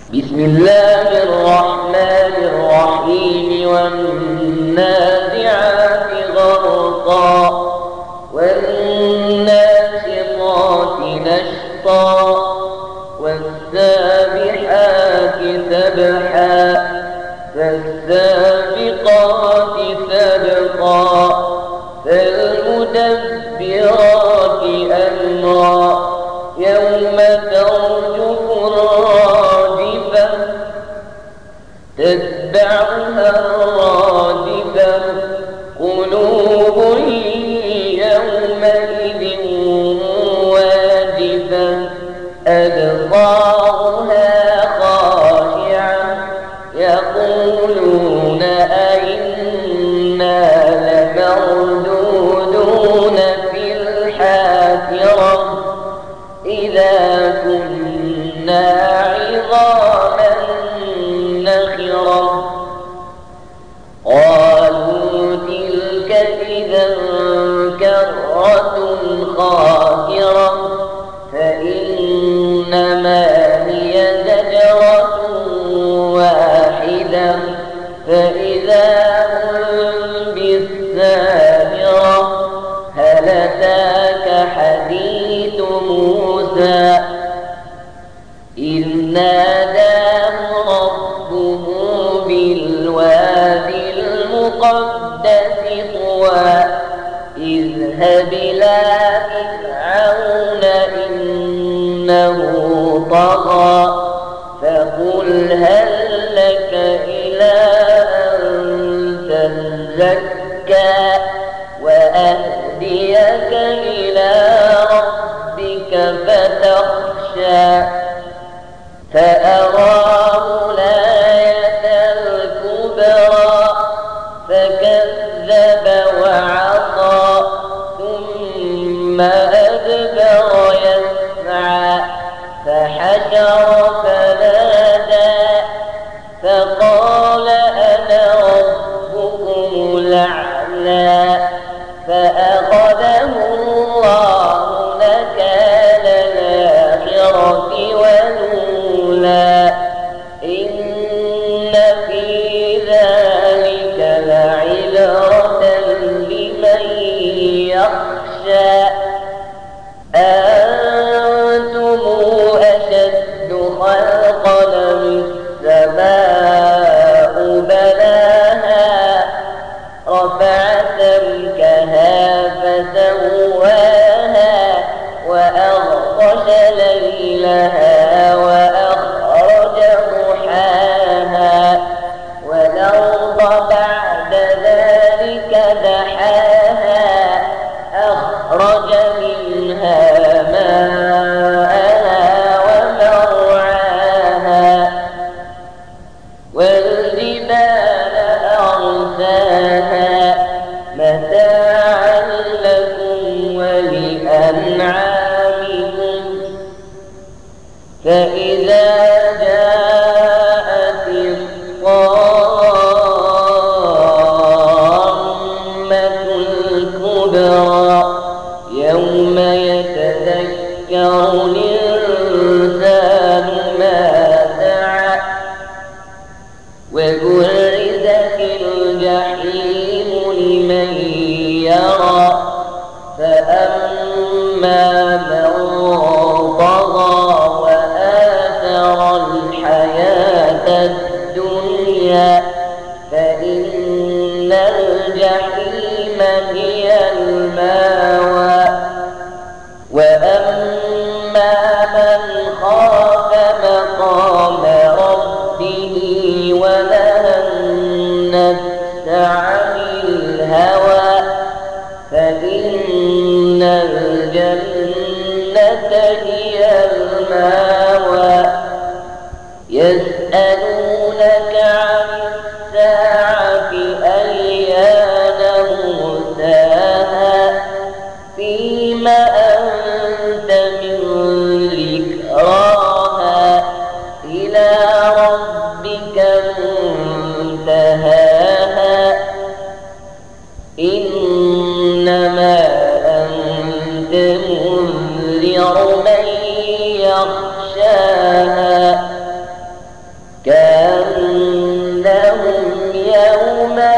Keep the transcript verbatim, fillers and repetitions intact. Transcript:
بسم الله الرحمن الرحيم والنازعات غرقا والناشطات نشطا والسابحات سبحا فالسابقات سبقا فالمدبرات أمرا يوم ترجف الرادفة تتبعها الرادفة قلوب يومئذ واجفة أبصارها خاشعة يقولون أئنا لمردودون في الحافرة إذا كنا عظاما نخرة قالوا تلك إذا كرة خاسرة فإنما هي زجرة واحدة فإذا هم بالساهرة هل أتاك حديث موسى إذ ناداه ربه بالوادي المقدس طوى اذهب إلى فرعون إنه طغى فقل هل لك إلى أن تزكى وأهديك إلى ربك فتخشى فأراه الآية الكبرى فكذب وعصى ثم أدبر يسعى فحشر فنادى فقال أنا ربكم الأعلى فأخذه الله نكال الآخرة والأولى إن في ذلك لعبرة لمن يخشى أنتم أشد خلقا من السماء بناها رفع سمكها فسواها وأغطش ليلها وأخرج ضحاها والأرض بعد ذلك دحاها أخرج منها ماءها ومرعاها والجبال أرساها متاعا لكم ولأنعامكم فإذا جاءت الطامة الكبرى يوم يتذكر الإنسان ما سعى وبرزت الجحيم لمن يرى فأما من طغى وآثر الحياة الدنيا فإن الجحيم هي المأوى وأما من خاف مقام ربه ونهى النفس عن الهوى فإن الجنة هي المأوى لهم يوم